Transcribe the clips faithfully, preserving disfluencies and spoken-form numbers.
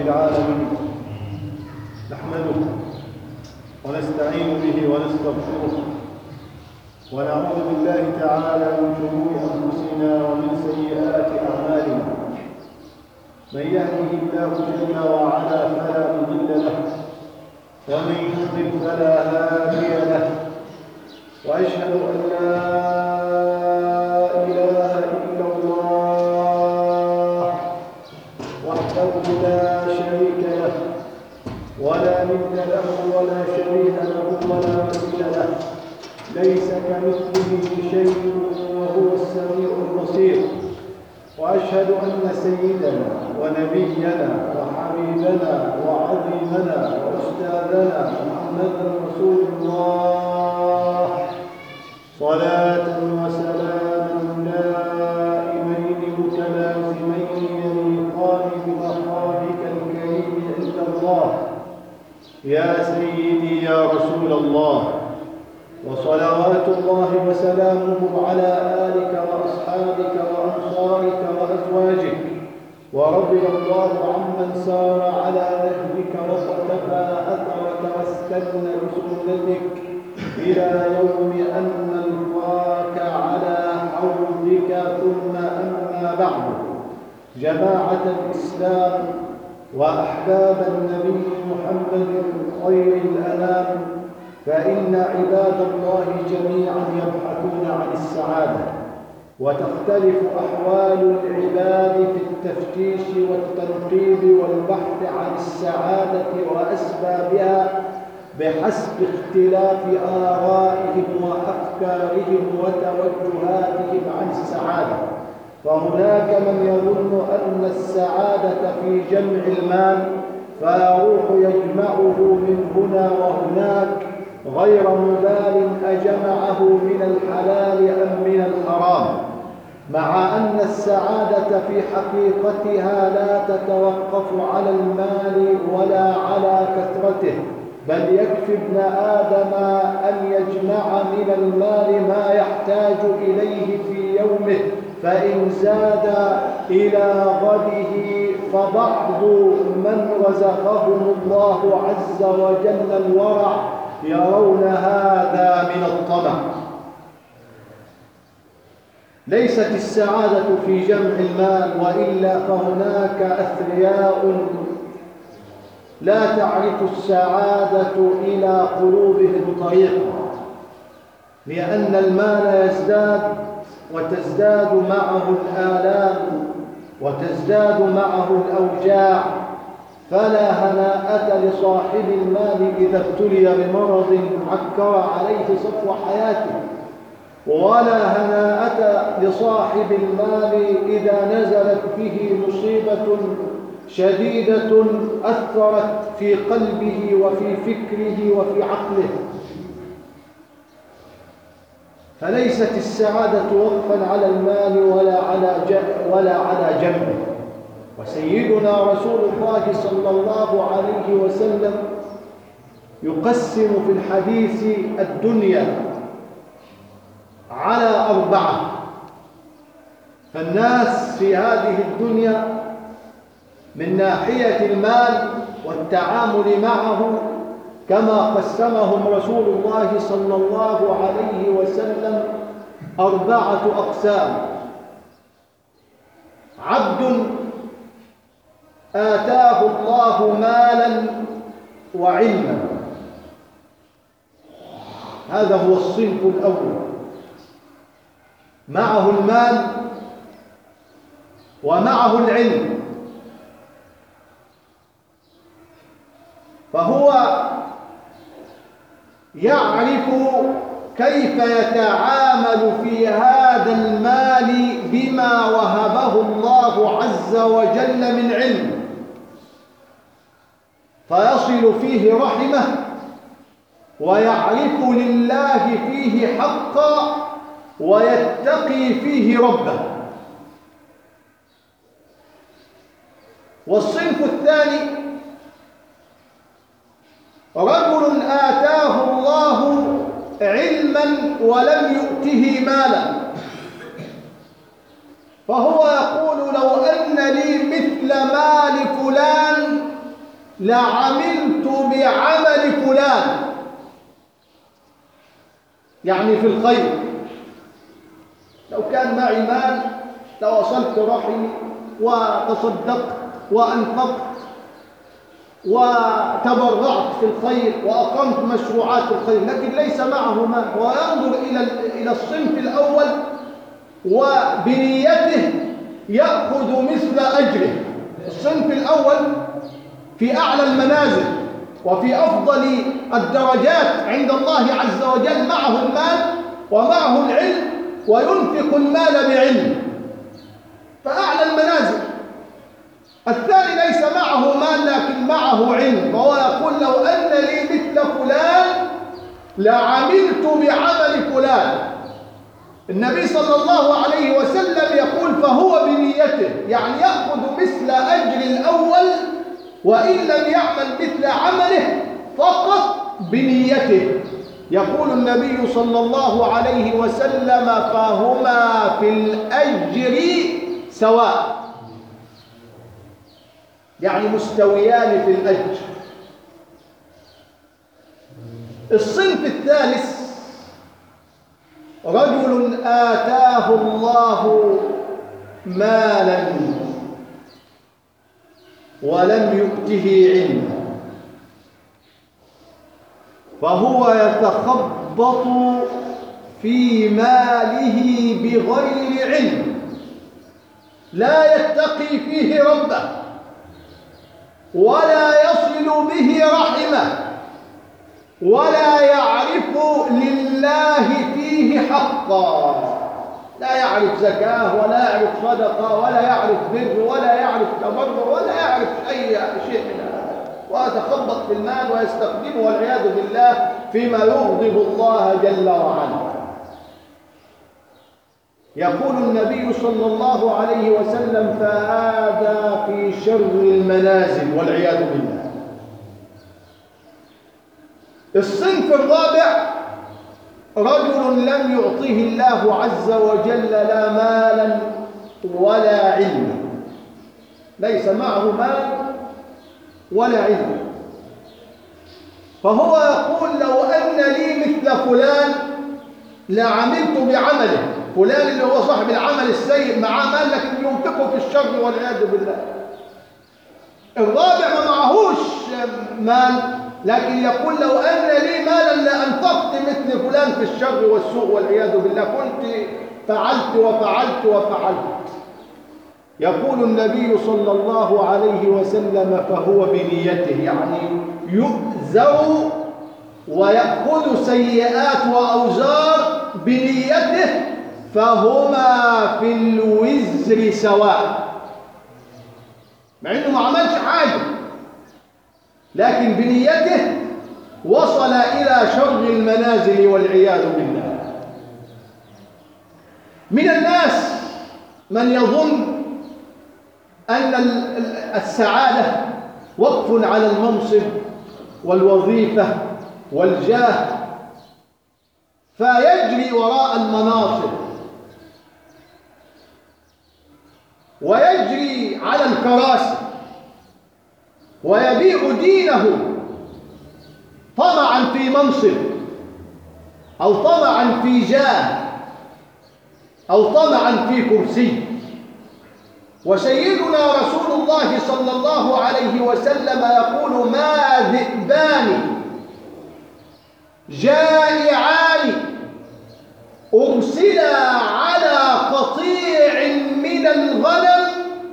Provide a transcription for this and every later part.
العالمين، نحمده ونستعين به ونستغفره ونعوذ بالله تعالى من شرور أنفسنا ومن سيئات أعمالنا. من يهده الله جل وعلا فلا مضل له ومن يضلل فلا هادي له، وأشهد أن لا إله إلا الله وحده لا شريك له ولا ند له ولا شبيه له ولا مثيل له، ليس كمثله شيء وهو السميع البصير. وأشهد أن سيدنا ونبينا وحبيبنا وعظيمنا وأستاذنا محمدا رسول الله صلاة وسلاما دائمين متلازمين يليقان بمقامك الكريم عند الله. يا سيدي يا رسول الله، وصلوات الله وسلامه على آلك وأصحابك وأنصارك وأزواجك، ورضي الله عمن سار على نهجك وقتفى أثرك واستنى بسنتك إلى يوم أن نلقاك على حوضك. ثم أما بعد، جماعة الإسلام وأحباب النبي محمد خير الأنام، فإن عباد الله جميعا يبحثون عن السعادة، وتختلف أحوال العباد في التفتيش والتنقيب والبحث عن السعادة وأسبابها بحسب اختلاف آرائهم وأفكارهم وتوجهاتهم عن السعادة. فهناك من يظن أن السعادة في جمع المال، فيروح يجمعه من هنا وهناك غير مبال أجمعه من الحلال أم من الحرام، مع أن السعادة في حقيقتها لا تتوقف على المال ولا على كثرته، بل يكفي ابن آدم أن يجمع من المال ما يحتاج إليه في يومه، فإن زاد إلى غده فبعض من رزقهم الله عز وجل الورع يرون هذا من الطمع. ليست السعادة في جمع المال، وإلا فهناك أثرياء لا تعرف السعادة إلى قلوبهم طريقا، لأن المال يزداد وتزداد معه الآلام وتزداد معه الأوجاع، فلا هناءة لصاحب المال إذا ابتلي بمرض عكر عليه صفو حياته، ولا هناءة لصاحب المال إذا نزلت به مصيبة شديدة أثرت في قلبه وفي فكره وفي عقله. فليست السعادة وقفا على المال ولا على ولا على جنبه. وسيدنا رسول الله صلى الله عليه وسلم يقسم في الحديث الدنيا على أربعة. فالناس في هذه الدنيا من ناحية المال والتعامل معه كما قسمهم رسول الله صلى الله عليه وسلم أربعة أقسام: عبد آتاه الله مالا وعلما، هذا هو الصنف الأول، معه المال ومعه العلم، فهو يعرف كيف يتعامل في هذا المال بما وهبه الله عز وجل من علم، فيصل فيه رحمه ويعرف لله فيه حقا ويتقي فيه ربه. والصنف الثاني رجل آتاه الله علما ولم يؤته مالا، فهو يقول لو أن لي مثل مال فلان لعملت بعمل فلان، يعني في الخير. لو كان معي مال لوصلت رحمي وتصدقت وأنفقت وتبرعت في الخير وأقمت مشروعات الخير، لكن ليس معه مال، وينظر إلى إلى الصنف الأول وبنيته يأخذ مثل أجره. الصنف الأول في أعلى المنازل وفي أفضل الدرجات عند الله عز وجل، معه المال ومعه العلم وينفق المال بعلم، فأعلى المنازل. الثاني ليس معه مال لكن معه علم، فهو يقول لو أن لي مثل فلان لعملت بعمل فلان. النبي صلى الله عليه وسلم يقول فهو بنيته، يعني يأخذ مثل أجر الأول وإن لم يعمل مثل عمله فقط بنيته. يقول النبي صلى الله عليه وسلم فهما في الأجر سواء، يعني مستويان في الأجر. الصنف الثالث رجل آتاه الله مالا ولم يؤته علما، فهو يتخبط في ماله بغير علم، لا يتقي فيه ربه ولا يصل به رحمه ولا يعرف لله فيه حقا، لا يعرف زكاة ولا يعرف صدقة ولا يعرف بر ولا يعرف تبرع ولا يعرف أي شيء من هذا، ويتخبط في المال ويستخدمه والعياذ بالله فيما يغضب الله جل وعلا. يقول النبي صلى الله عليه وسلم فهذا في شر المنازل والعياذ بالله. الصنف الرابع رجل لم يعطه الله عز وجل لا مالا ولا علما، ليس معه مال ولا علم، فهو يقول لو أن لي مثل فلان لعملت بعمله. فلان اللي هو صاحب العمل السيء معاه مال لكن ينفقه في الشر والعياذ بالله. الرابع ما معهوش مال لكن يقول لو أن لي مالا لأنفقت مثل فلان في الشر والسوء والعياذ بالله، كنت فعلت وفعلت وفعلت. يقول النبي صلى الله عليه وسلم فهو بنيته، يعني يؤذر ويأخذ سيئات وأوزار بنيته، فهما في الوزر سواء، مع انه ما عملش حاجه لكن بنيته وصل الى شر المنازل والعياذ بالله. من الناس من يظن ان السعاده وقف على المنصب والوظيفه والجاه، فيجري وراء المناصب ويجري على الكراسي ويبيع دينه طمعا في منصب أو طمعا في جاه أو طمعا في كرسي. وسيدنا رسول الله صلى الله عليه وسلم يقول ما ذئبان جائعان أرسلا على قطيع من الغنم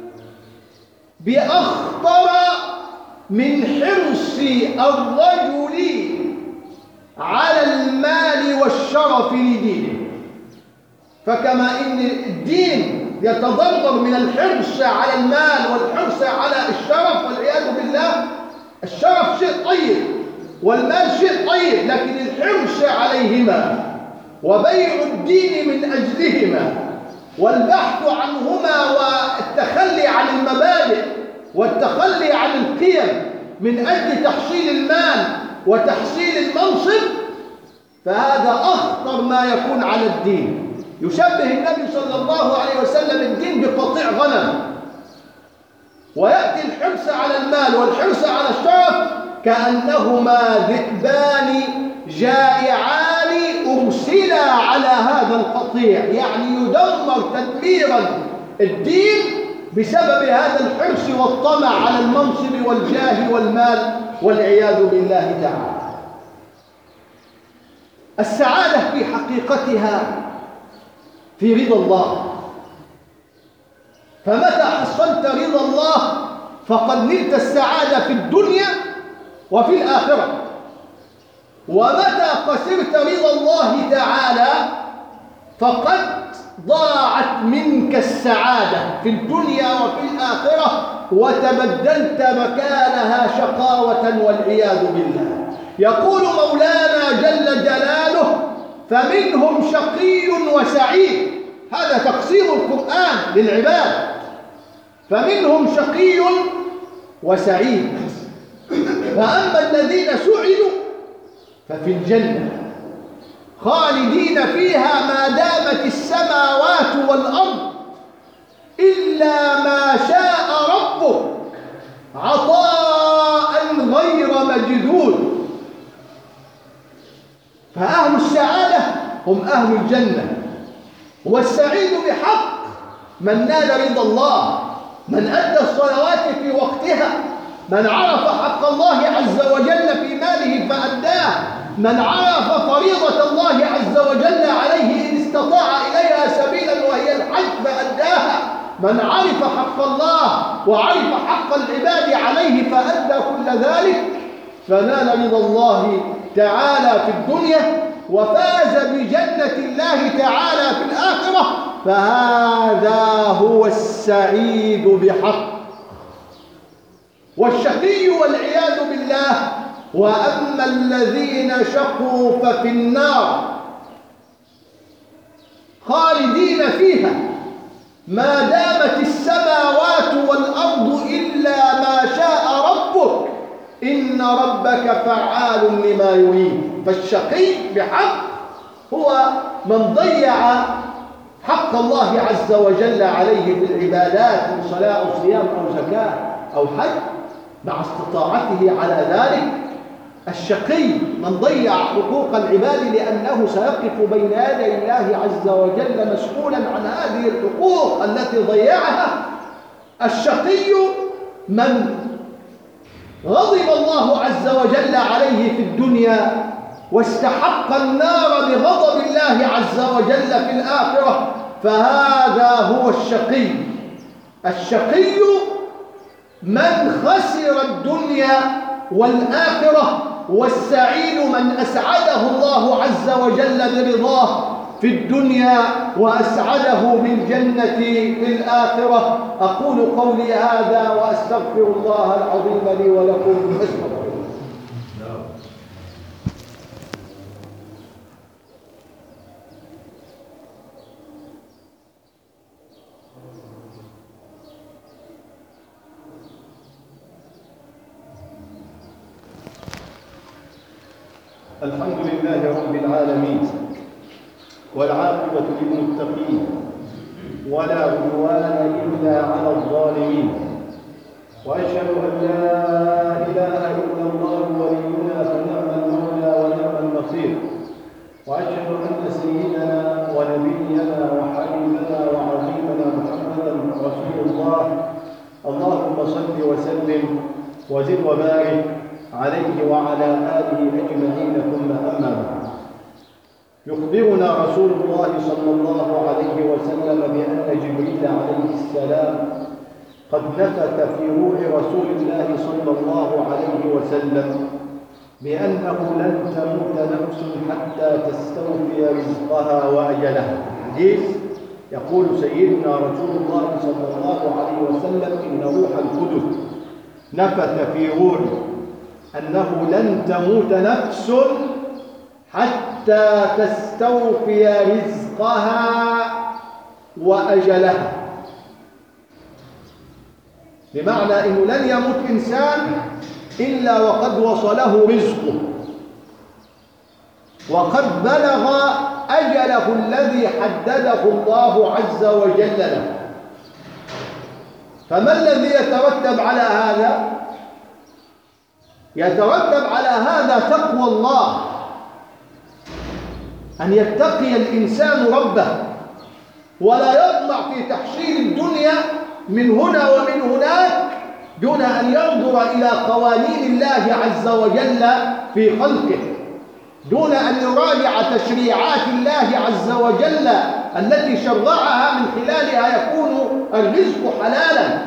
بأخطر من حرص الرجل على المال والشرف لدينه. فكما إن الدين يتضرر من الحرص على المال والحرص على الشرف والعياذ بالله، الشرف شيء طيب والمال شيء طيب، لكن الحرص عليهما وبيع الدين من أجلهما والبحث عنهما والتخلي عن المبادئ والتخلي عن القيم من أجل تحصيل المال وتحصيل المنصب، فهذا أخطر ما يكون على الدين. يشبه النبي صلى الله عليه وسلم الدين بقطيع غنم، ويأتي الحرص على المال والحرص على الشرف كأنهما ذئبان جائعان أرسلا على هذا القطيع، يعني يدمر تدميرا الدين بسبب هذا الحرص والطمع على المنصب والجاه والمال والعياذ بالله تعالى. السعادة في حقيقتها في رضا الله، فمتى حصلت رضا الله فقد نلت السعادة في الدنيا وفي الآخرة، ومتى خسرت رضا الله تعالى فقد ضاعت منك السعادة في الدنيا وفي الآخرة وتبدلت مكانها شقاوة والعياذ بالله. يقول مولانا جل جلاله: فمنهم شقي وسعيد. هذا تقسيم القرآن للعباد، فمنهم شقي وسعيد. فأما الذين سعدوا ففي الجنة خالدين فيها ما دامت السماوات والأرض إلا ما شاء ربك عطاء غير مجدود. فأهل السعادة هم أهل الجنة، والسعيد بحق من نال رضا الله، من أدى الصلوات في وقتها، من عرف حق الله عز وجل في ماله فأداه، من عرف فريضة الله عز وجل عليه إن استطاع إليها سبيلا وهي الحج فأداها، من عرف حق الله وعرف حق العباد عليه فأدى كل ذلك، فنال رضا الله تعالى في الدنيا وفاز بجنة الله تعالى في الآخرة، فهذا هو السعيد بحق. والشقي والعياذ بالله: وأما الذين شقوا ففي النار خالدين فيها ما دامت السماوات والأرض إلا ما شاء ربك إن ربك فعال لما يريد. فالشقي بحق هو من ضيع حق الله عز وجل عليه بالعبادات من صلاة أو صيام أو زكاة أو حج مع استطاعته على ذلك. الشقي من ضيع حقوق العباد لأنه سيقف بين يدي الله عز وجل مسؤولا عن هذه الحقوق التي ضيعها. الشقي من غضب الله عز وجل عليه في الدنيا واستحق النار بغضب الله عز وجل في الآخرة، فهذا هو الشقي. الشقي من خسر الدنيا والآخرة، والسعيد من أسعده الله عز وجل برضاه في الدنيا وأسعده بالجنة في الآخرة. أقول قولي هذا وأستغفر الله العظيم لي ولكم فاستغفروه. الحمد لله رب العالمين، والعاقبة للمتقين، ولا عدوان إلا على الظالمين، وأشهد أن لا إله إلا الله ولينا فنعم المولى ونعم النصير، وأشهد أن سيدنا ونبينا وحبيبنا وعظيمنا محمدا رسول الله. اللهم صل وسلم وزد وبارك عليه وعلى آله أجمعين، ثم أما بعد. يخبرنا رسول الله صلى الله عليه وسلم بأن جبريل عليه السلام قد نفث في روح رسول الله صلى الله عليه وسلم بأنه لن تموت نفس حتى تستوفي رزقها وأجلها. حديث يقول سيدنا رسول الله صلى الله عليه وسلم: إن روح القدس نفث في روحي أنه لن تموت نفس حتى تستوفي رزقها وأجلها. بمعنى أنه لن يموت إنسان إلا وقد وصله رزقه وقد بلغ أجله الذي حدده الله عز وجل له. فما الذي يترتب على هذا؟ يترتب على هذا تقوى الله، أن يتقي الإنسان ربه ولا يطمع في تحصيل الدنيا من هنا ومن هناك دون أن ينظر إلى قوانين الله عز وجل في خلقه، دون أن يراجع تشريعات الله عز وجل التي شرعها من خلالها يكون الرزق حلالا.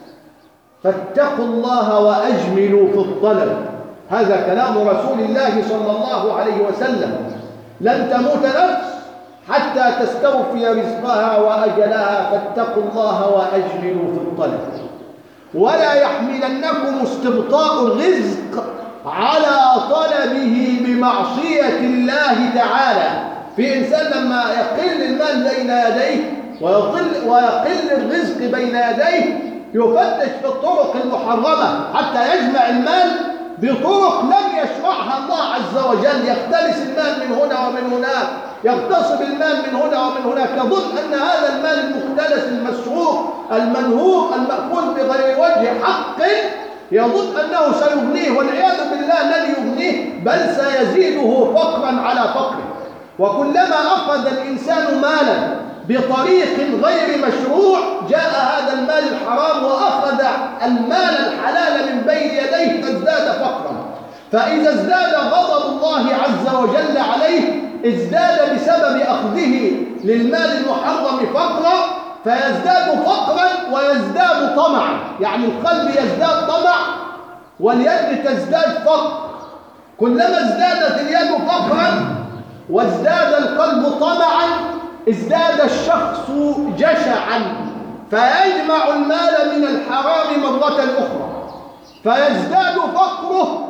فاتقوا الله وأجملوا في الطلب، هذا كلام رسول الله صلى الله عليه وسلم. لن تموت نفس حتى تستوفي رزقها وأجلها، فاتقوا الله وأجملوا في الطلب. ولا يحملنكم استبطاء الرزق على طلبه بمعصية الله تعالى. في إنسان لما يقل المال بين يديه ويقل, ويقل الرزق بين يديه يفتش في الطرق المحرمة حتى يجمع المال بطرق لم يشرعها الله عز وجل، يختلس المال من هنا ومن هناك، يغتصب المال من هنا ومن هناك، يظن أن هذا المال المختلس المسروق المنهوب المأخوذ بغير وجه حق يظن أنه سيغنيه، والعياذ بالله لن يغنيه بل سيزيده فقرا على فقره. وكلما أخذ الإنسان مالا بطريق غير مشروع جاء هذا المال الحرام وأخذ المال الحلال من بين يديه فازداد فقرا. فإذا ازداد غضب الله عز وجل عليه ازداد بسبب أخذه للمال المحرم فقرا، فيزداد فقرا ويزداد طمعا، يعني القلب يزداد طمع واليد تزداد فقر. كلما ازدادت اليد فقرا وازداد القلب طمعا ازداد الشخص جشعا، فيجمع المال من الحرام مرة أخرى، فيزداد فقره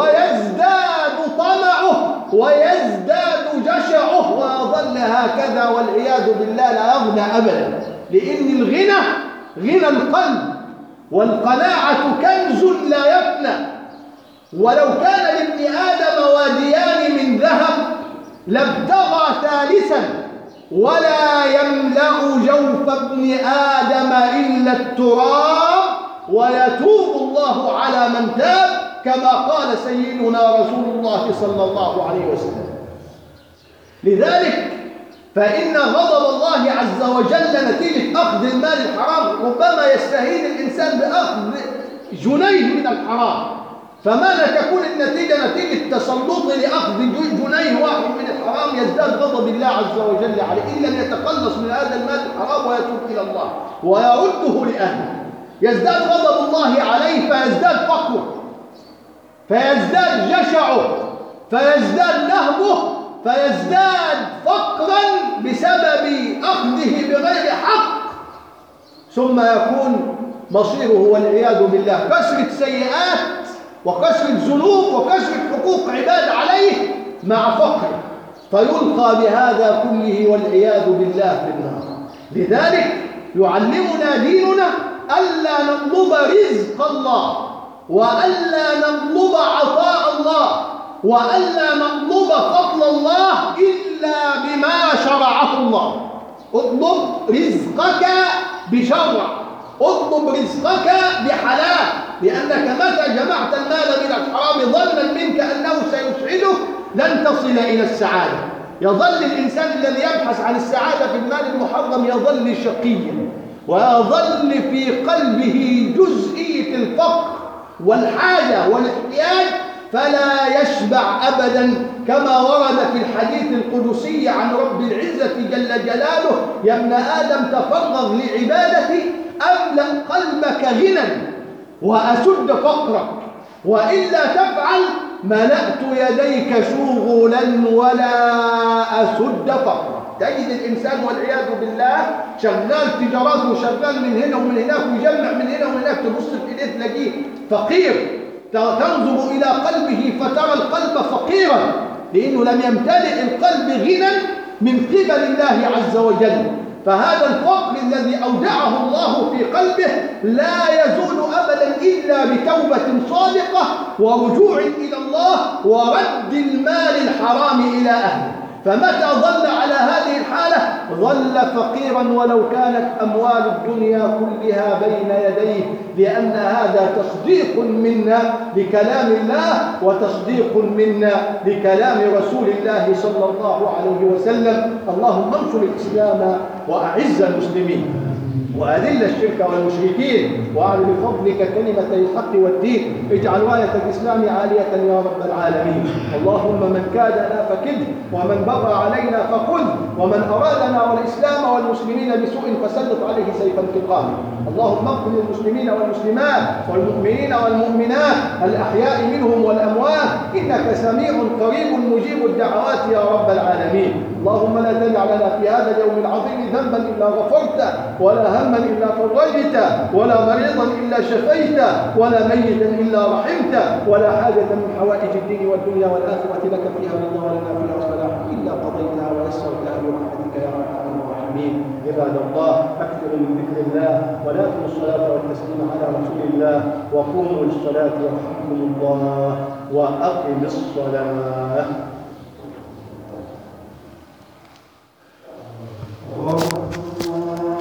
ويزداد طمعه ويزداد جشعه ويظل هكذا والعياذ بالله لا يغنى أبدا. لأن الغنى غنى القلب، والقناعة كنز لا يفنى. ولو كان لابن آدم واديان من ذهب لابتغى ثالثا ولا يملأ جوف ابن آدم إلا التراب ويتوب الله على من تاب، كما قال سيدنا رسول الله صلى الله عليه وسلم. لذلك فإن غضب الله عز وجل نتيجة أخذ المال الحرام ربما يستهين الإنسان بأخذ جنيه من الحرام، فماذا تكون النتيجة؟ نتيجة تسلطه لأخذ جنيه واحد من الحرام يزداد غضب الله عز وجل عليه إن لم يتخلص من هذا المال الحرام ويتوب إلى الله ويرده لأهله. يزداد غضب الله عليه فيزداد فقره، فيزداد جشعه، فيزداد نهبه، فيزداد فقرا بسبب أخذه بغير حق، ثم يكون مصيره والعياذ بالله كثرة سيئات وكثرة ذنوب وكثرة حقوق عباد عليه مع فقره، فيلقى بهذا كله والعياذ بالله في النار. لذلك يعلمنا ديننا ألا نطلب رزق الله، وألا نطلب عطاء الله، وألا نطلب فضل الله إلا بما شرعه الله. اطلب رزقك بشرع، اطلب رزقك بحلال، لأنك متى جمعت المال من الحرام ظنا منك أنه سيسعدك لن تصل إلى السعادة. يظل الإنسان الذي يبحث عن السعادة في المال المحرم يظل شقيا، ويظل في قلبه جزئية الفقر والحاجة والاحتياج، فلا يشبع أبدا، كما ورد في الحديث القدسي عن رب العزة جل جلاله: يا ابن آدم تفرغ لعبادتي أملأ قلبك غنى وأسد فقرك، وإلا تفعل ملأت يديك شغلا ولا أسد فقرك. تجد الإنسان والعياذ بالله شغال تجارات وشغال من هنا ومن هناك ويجمع من هنا ومن هناك، تبص في إيديه تلاقيه فقير، تنظر إلى قلبه فترى القلب فقيرا، لأنه لم يمتلئ القلب غنى من قبل الله عز وجل. فهذا الفقر الذي أودعه الله في قلبه لا يزول أبدا إلا بتوبة صادقة ورجوع إلى الله ورد المال الحرام إلى أهله. فمتى ظل على هذه الحالة ظل فقيرا ولو كانت أموال الدنيا كلها بين يديه، لأن هذا تصديق منا لكلام الله وتصديق منا لكلام رسول الله صلى الله عليه وسلم. اللهم انصر الإسلام وأعز المسلمين وأذل الشرك والمشركين وأعل بفضلك كلمة الحق والدين. اجعل راية الإسلام عالية يا رب العالمين. اللهم من كادنا فكده، ومن بغى علينا فخذ، ومن أرادنا والإسلام والمسلمين بسوء فسلط عليه سيف انتقام. اللهم اغفر للمسلمين والمسلمات والمؤمنين والمؤمنات الأحياء منهم والأموات، إنك سميع قريب مجيب الدعوات يا رب العالمين. اللهم لا تدع لنا في هذا اليوم العظيم ذنبا إلا غفرته، ولا هما إلا فرجته، ولا مريضا إلا شفيته، ولا ميتا إلا رحمته، ولا حاجة من حوائج الدين والدنيا والآخرة لك فيها رضا ولنا فيها صلاح إلا قضيتها ويسرتها برحمتك يا أرحم الراحمين. عباد الله، أكثروا من ذكر الله ولازموا الصلاة والتسليم على رسول الله، وقوموا للصلاة يرحمكم الله، وأقم الصلاة.